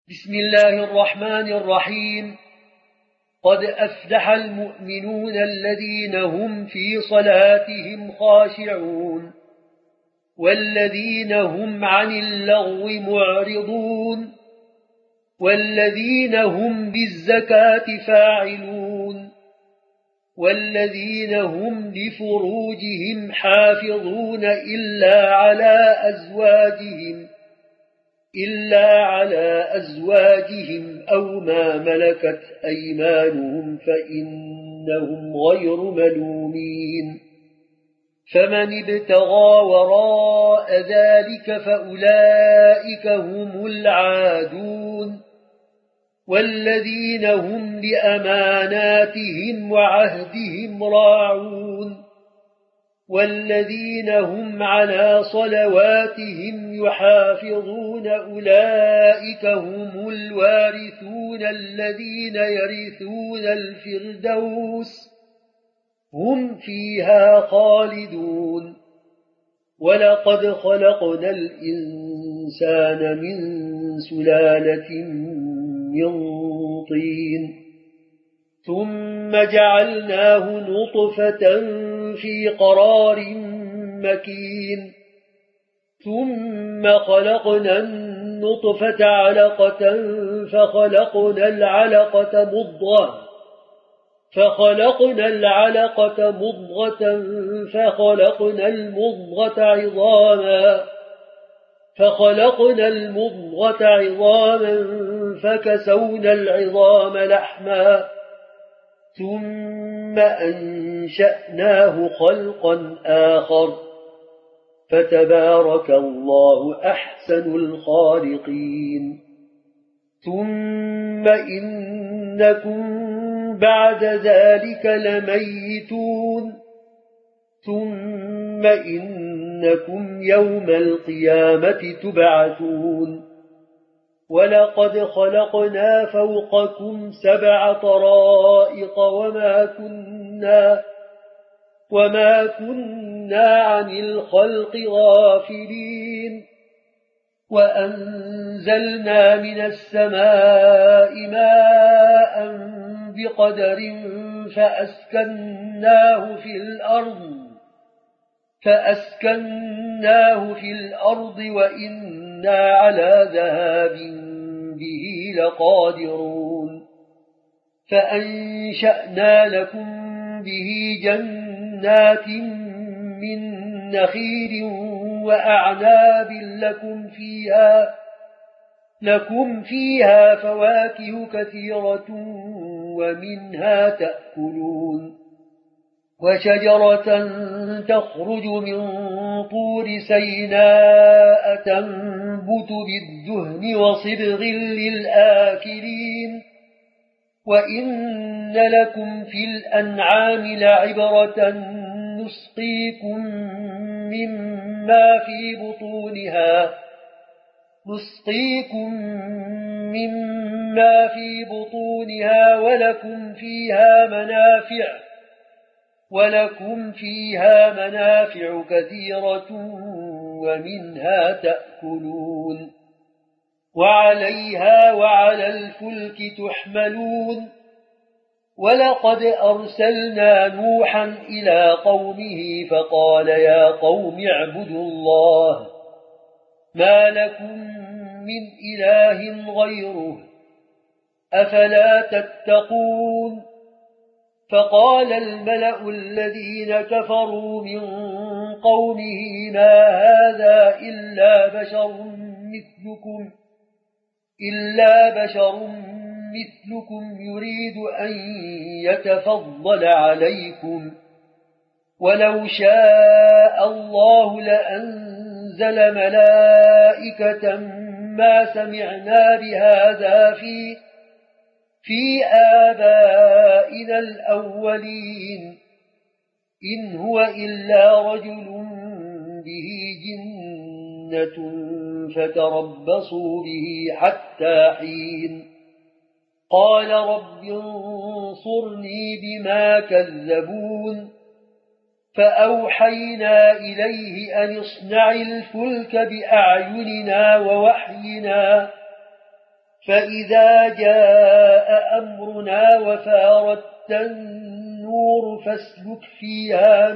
بسم الله الرحمن الرحيم. قد أفلح المؤمنون الذين هم في صلاتهم خاشعون والذين هم عن اللغو معرضون والذين هم بالزكاة فاعلون والذين هم لفروجهم حافظون إلا على أزواجهم أو ما ملكت أيمانهم فإنهم غير ملومين. فمن ابتغى وراء ذلك فأولئك هم العادون والذين هم لأماناتهم وعهدهم راعون والذين هم على صلواتهم يحافظون أولئك هم الوارثون الذين يرثون الفردوس هم فيها خالدون. ولقد خلقنا الإنسان من سلالة من طين ثم جعلناه نطفة في قرار مكين ثم خلقنا النطفة علقة فخلقنا العلقة مضغة فخلقنا المضغة عظاما فكسونا العظام لحما ثم أنشأناه خلقا آخر فتبارك الله أحسن الخالقين. ثم إنكم بعد ذلك لميتون ثم إنكم يوم القيامة تبعثون. ولقد خلقنا فوقكم 7 طرائق وما كنا عن الخلق غافلين. وأنزلنا من السماء ماء بقدر فأسكناه في الأرض وإنا على ذهاب به لقادرون. فأنشأنا لكم به جنات من نخيل وأعناب لكم فيها فواكه كثيرة ومنها تأكلون. وشجرة تخرج من طور سيناء تنبت بالدهن وصبغ للآكلين. وإن لكم في الأنعام لعبرة نسقيكم مما في بطونها ولكم فيها منافع كثيرة ومنها تأكلون. وعليها وعلى الفلك تحملون. ولقد أرسلنا نوحا إلى قومه فقال يا قوم اعبدوا الله ما لكم من إله غيره أفلا تتقون. فقال الملأ الذين كفروا من قومه ما هذا إلا بشر مثلكم يريد أن يتفضل عليكم ولو شاء الله لأنزل ملائكة ما سمعنا بهذا في آبائنا الأولين إن هو إلا رجل به جنة فتربصوا به حتى حين. قال رب انصرني بما كذبون. فأوحينا إليه أن اصنع الفلك بأعيننا ووحينا فإذا جاء أمرنا وفارت النور فاسلك فيها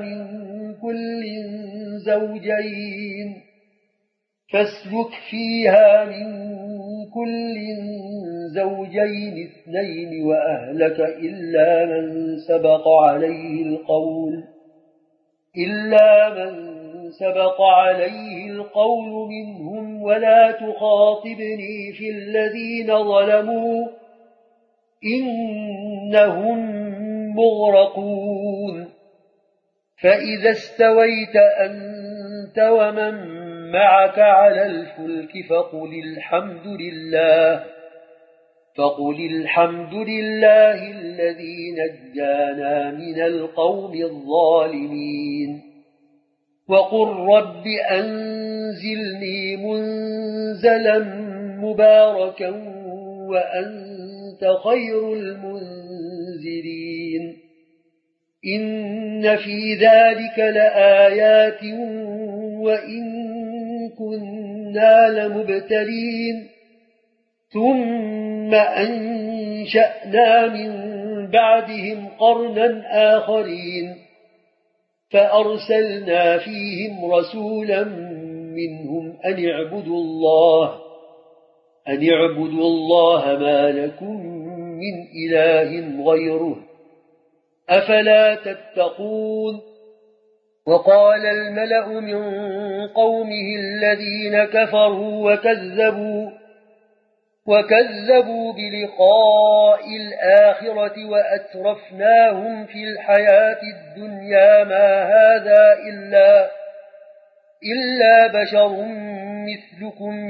من كل زوجين اثنين وأهلك إلا من سبق عليه القول منهم ولا تخاطبني في الذين ظلموا إنهم مغرقون فإذا استويت أنت ومن معك على الفلك فقل الحمد لله الذي نجانا من القوم الظالمين وقل رب أنزلني منزلا مباركا وأنت خير المنزلين إن في ذلك لآيات وإن كنا لمبتلين ثم أنشأنا من بعدهم قرنا آخرين فأرسلنا فيهم رسولا منهم أن اعبدوا الله ما لكم من إله غيره أفلا تتقون وقال الملأ من قومه الذين كفروا وكذبوا بلقاء الآخرة وأترفناهم في الحياة الدنيا ما هذا إلا بشر مثلكم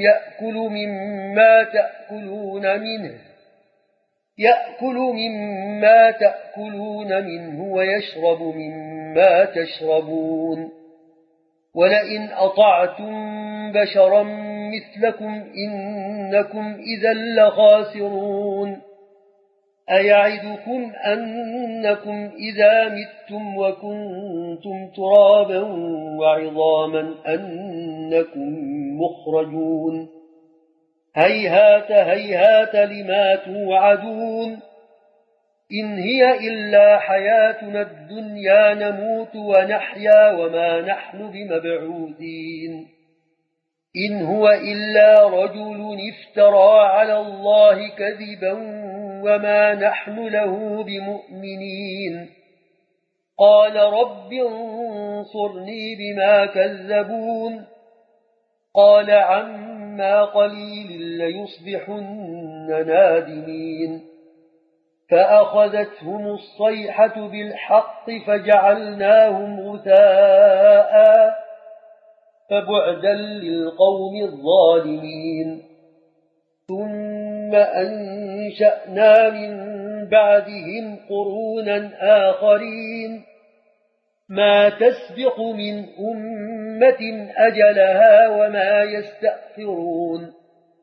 يأكل مما تأكلون منه ويشرب مما تشربون ولئن أطعتم بشرا مثلكم إنكم إذا لخاسرون أيعدكم أنكم إذا متم وكنتم ترابا وعظاما أنكم مخرجون هيهات هيهات لما توعدون إن هي إلا حياتنا الدنيا نموت ونحيا وما نحن بمبعوثين إن هو إلا رجل افترى على الله كذبا وما نحن له بمؤمنين قال رب انصرني بما كذبون قال عما قليل ليصبحن نادمين فأخذتهم الصيحة بالحق فجعلناهم غثاء فبعدا للقوم الظالمين ثم أنشأنا من بعدهم قرونا آخرين ما تسبق من أمة أجلها وما يستأخرون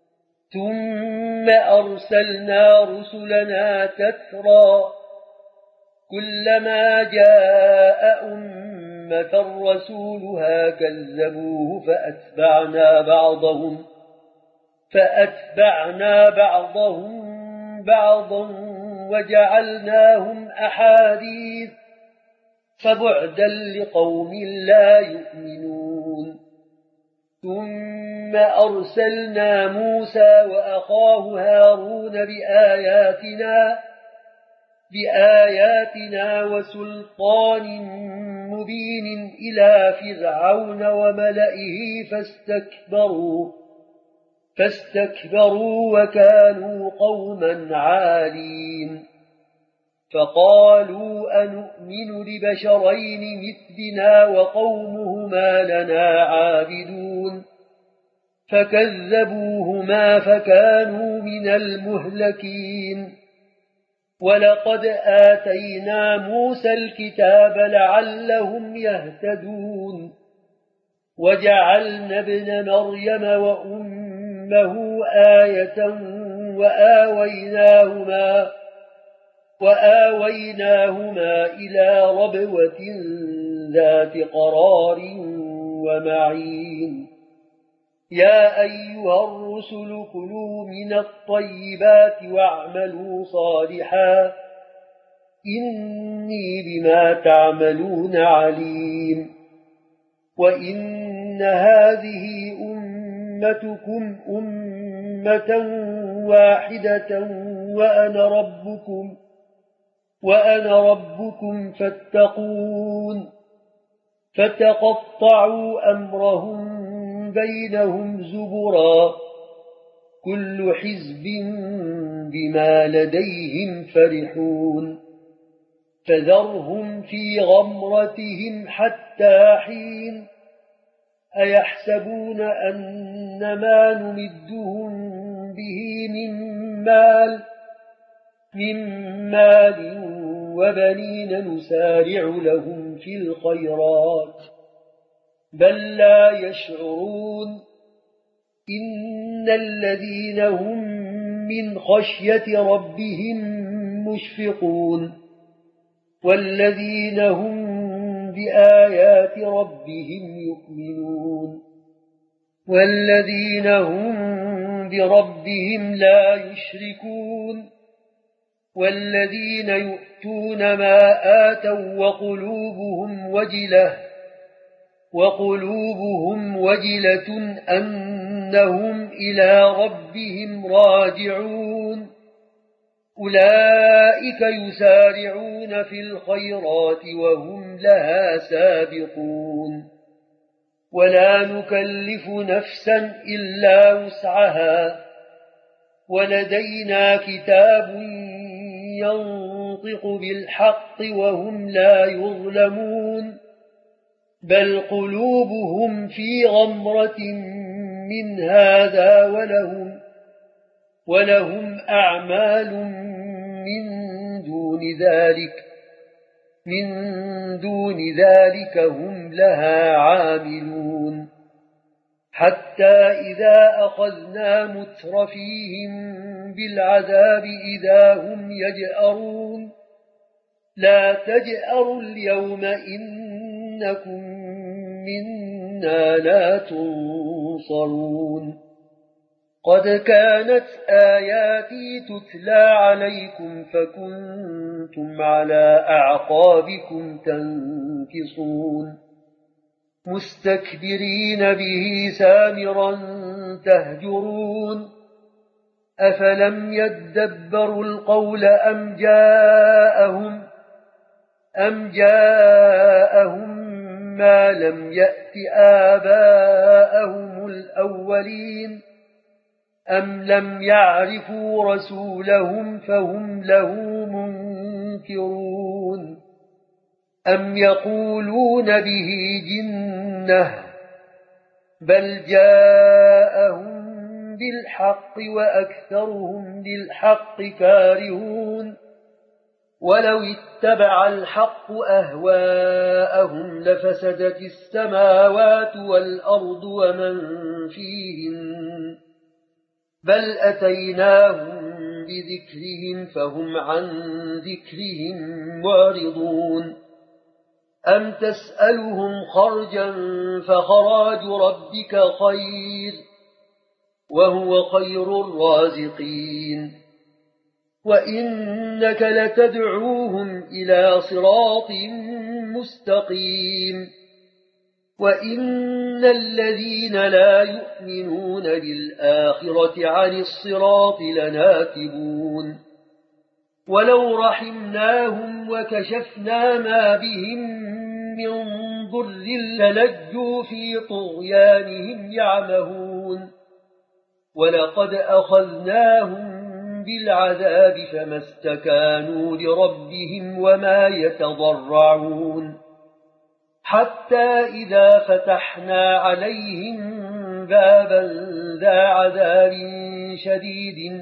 ثم أرسلنا رسلنا تترى كلما جاء أمة رسولها كذبوه فأتبعنا بعضهم بعضا وجعلناهم أحاديث فبعدا لقوم لا يؤمنون ثم أرسلنا موسى وأخاه هارون بآياتنا وسلطان مبين إلى فرعون وملئه فاستكبروا وكانوا قوما عالين فقالوا أنؤمن لبشرين مثلنا وقومهما لنا عابدون فكذبوهما فكانوا من المهلكين ولقد آتينا موسى الكتاب لعلهم يهتدون وجعلنا ابن مريم وأمه آية وآويناهما إلى ربوة ذات قرار ومعين يا أيها الرسل كلوا من الطيبات واعملوا صالحا إني بما تعملون عليم وإن هذه أمتكم أمة واحدة وأنا ربكم فاتقون فتقطعوا أمرهم بينهم زبرا كل حزب بما لديهم فرحون فذرهم في غمرتهم حتى حين أيحسبون أن ما نمدهم به من مال وبنين نسارع لهم في الخيرات بل لا يشعرون إن الذين هم من خشية ربهم مشفقون والذين هم بآيات ربهم يؤمنون والذين هم بربهم لا يشركون والذين يؤتون ما آتوا وقلوبهم وجلة أنهم إلى ربهم راجعون أولئك يسارعون في الخيرات وهم لها سابقون ولا نكلف نفسا إلا وسعها ولدينا كتاب ينطق بالحق وهم لا يظلمون بل قلوبهم في غمرة من هذا ولهم أعمال من دون ذلك هم لها عاملون حتى إذا أخذنا مترفيهم بالعذاب إذا هم يجأرون لا تجأروا اليوم إنكم منا لا تنصرون قد كانت آياتي تتلى عليكم فكنتم على أعقابكم تنكصون مستكبرين به سامرا تهجرون أفلم يدبروا القول أم جاءهم ما لم يأت آباءهم الأولين أم لم يعرفوا رسولهم فهم له منكرون أم يقولون به جنة بل جاءهم بالحق وأكثرهم للحق كارهون ولو اتبع الحق أهواءهم لفسدت السماوات والأرض ومن فيهن بل أتيناهم بذكرهم فهم عن ذكرهم معرضون أم تسألهم خرجا فخراج ربك خير وهو خير الرازقين وإنك لتدعوهم إلى صراط مستقيم وإن الذين لا يؤمنون بالآخرة عن الصراط لناكبون ولو رحمناهم وكشفنا ما بهم من ضر للجوا في طغيانهم يعمهون ولقد أخذناهم بالعذاب فما استكانوا لربهم وما يتضرعون حتى إذا فتحنا عليهم بابا ذا عذاب شديد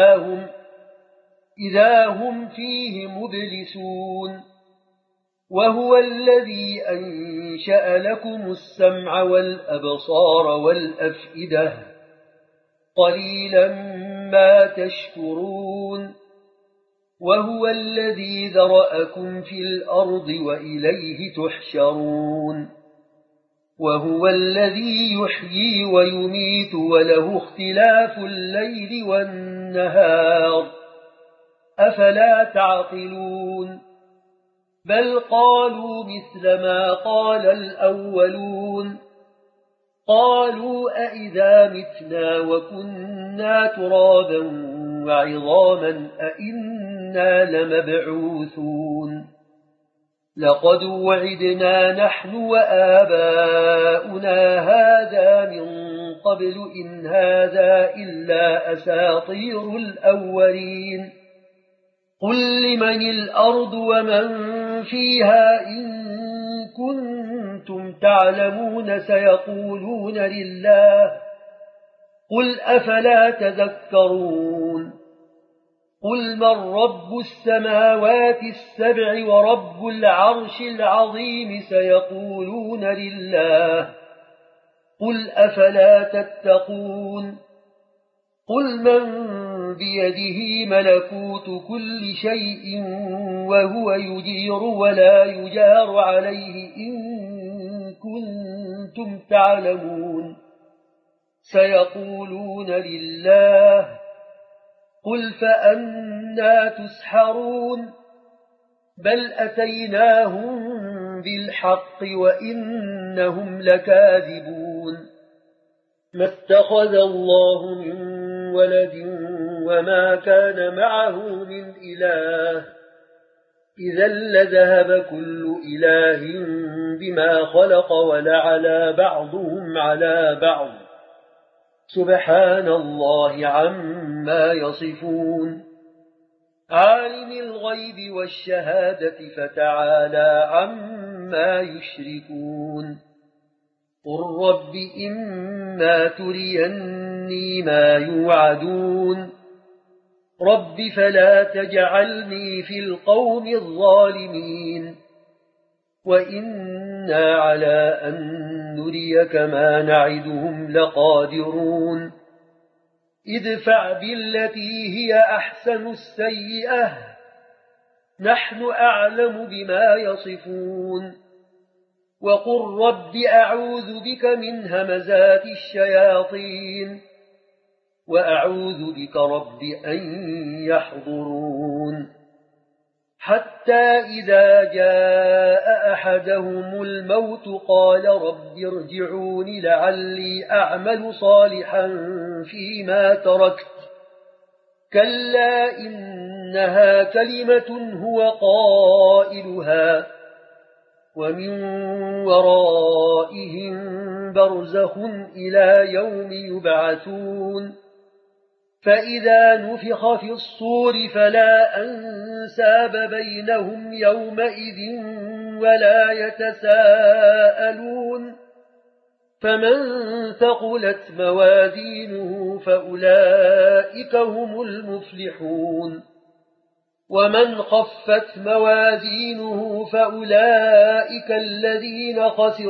إذا هم فيه مبلسون وهو الذي أنشأ لكم السمع والأبصار والأفئدة قليلا ما تشكرون وهو الذي ذرأكم في الأرض وإليه تحشرون وهو الذي يحيي ويميت وله اختلاف الليل والنهار أفلا تعقلون بل قالوا مثل ما قال الأولون قالوا أئذا متنا وكنا ترابا وعظاما أئنا لمبعوثون لقد وعدنا نحن وآباؤنا هذا من قبل إن هذا إلا أساطير الأولين قل لمن الأرض ومن فيها إن كنتم تعلمون سيقولون لله قل أفلا تذكرون قل من رب السماوات السبع ورب العرش العظيم سيقولون لله قل أفلا تتقون قل من بيده ملكوت كل شيء وهو يجير ولا يجار عليه إن كنتم تعلمون سيقولون لله قل فأنى تسحرون بل أتيناهم بالحق وإنهم لكاذبون ما اتخذ الله من ولد وما كان معه من إله إذا لذهب كل إله بما خلق ولعلى بعضهم على بعض سبحان الله عما يصفون عالم الغيب والشهادة فتعالى عما يشركون قل رب إما تريني ما يوعدون رب فلا تجعلني في القوم الظالمين وإنا على أن نريك ما نعدهم لقادرون ادفع بالتي هي أحسن السيئة نحن أعلم بما يصفون وقل رب أعوذ بك من همزات الشياطين وأعوذ بك رب أن يحضرون حتى إذا جاء أحدهم الموت قال رب ارجعون لعلي أعمل صالحا فيما تركت كلا إنها كلمة هو قائلها ومن ورائهم برزخ إلى يوم يبعثون فإذا نفخ في الصور فلا أنساب بينهم يومئذ ولا يتساءلون فمن ثقلت موازينه فأولئك هم المفلحون ومن خفت موازينه فأولئك الذين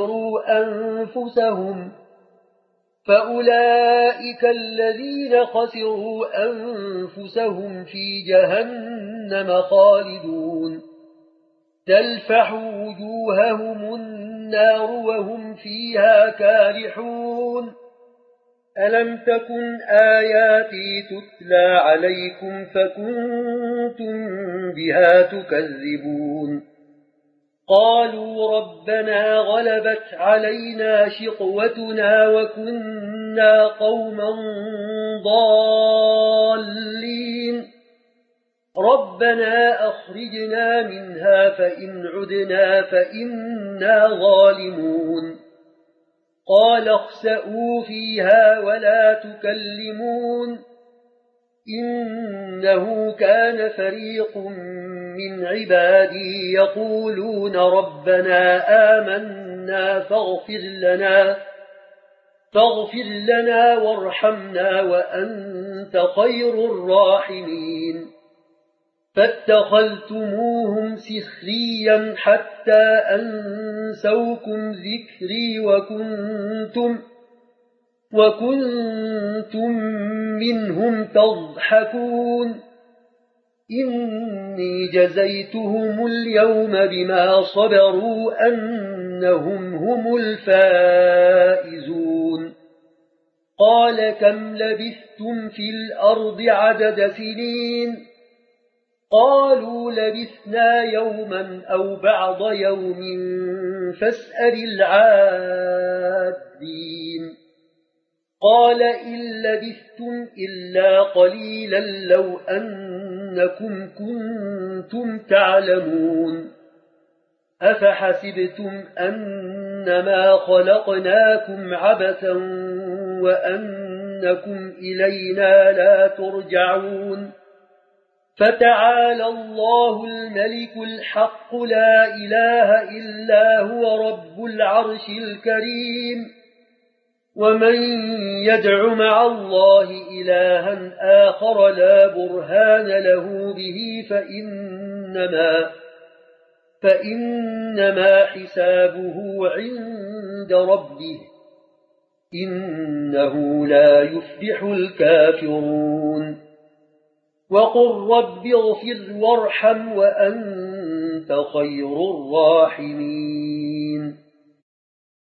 خسروا أنفسهم في جهنم خالدون تلفح وجوههم النار وهم فيها كارحون ألم تكن آياتي تتلى عليكم فكنتم بها تكذبون قالوا ربنا غلبت علينا شقوتنا وكنا قوما ضالين ربنا أخرجنا منها فإن عدنا فإنا ظالمون قال اخسئوا فيها ولا تكلمون إنه كان فريق من عبادي يقولون ربنا آمنا فاغفر لنا وارحمنا وأنت خير الراحمين فاتخذتموهم سخريا حتى أنسوكم ذكري وكنتم منهم تضحكون إني جزيتهم اليوم بما صبروا أنهم هم الفائزون قال كم لبثتم في الأرض عدد سنين قالوا لبثنا يوما أو بعض يوم فاسأل العادين قال إن لبثتم إلا قليلا لو أنكم كنتم تعلمون أفحسبتم أنما خلقناكم عبثا وأنكم إلينا لا ترجعون فتعالى الله الملك الحق لا إله إلا هو رب العرش الكريم ومن يدع مع الله إلها آخر لا برهان له به فإنما حسابه عند ربه إنه لا يفلح الكافرون وقل رب اغفر وارحم وأنت خير الراحمين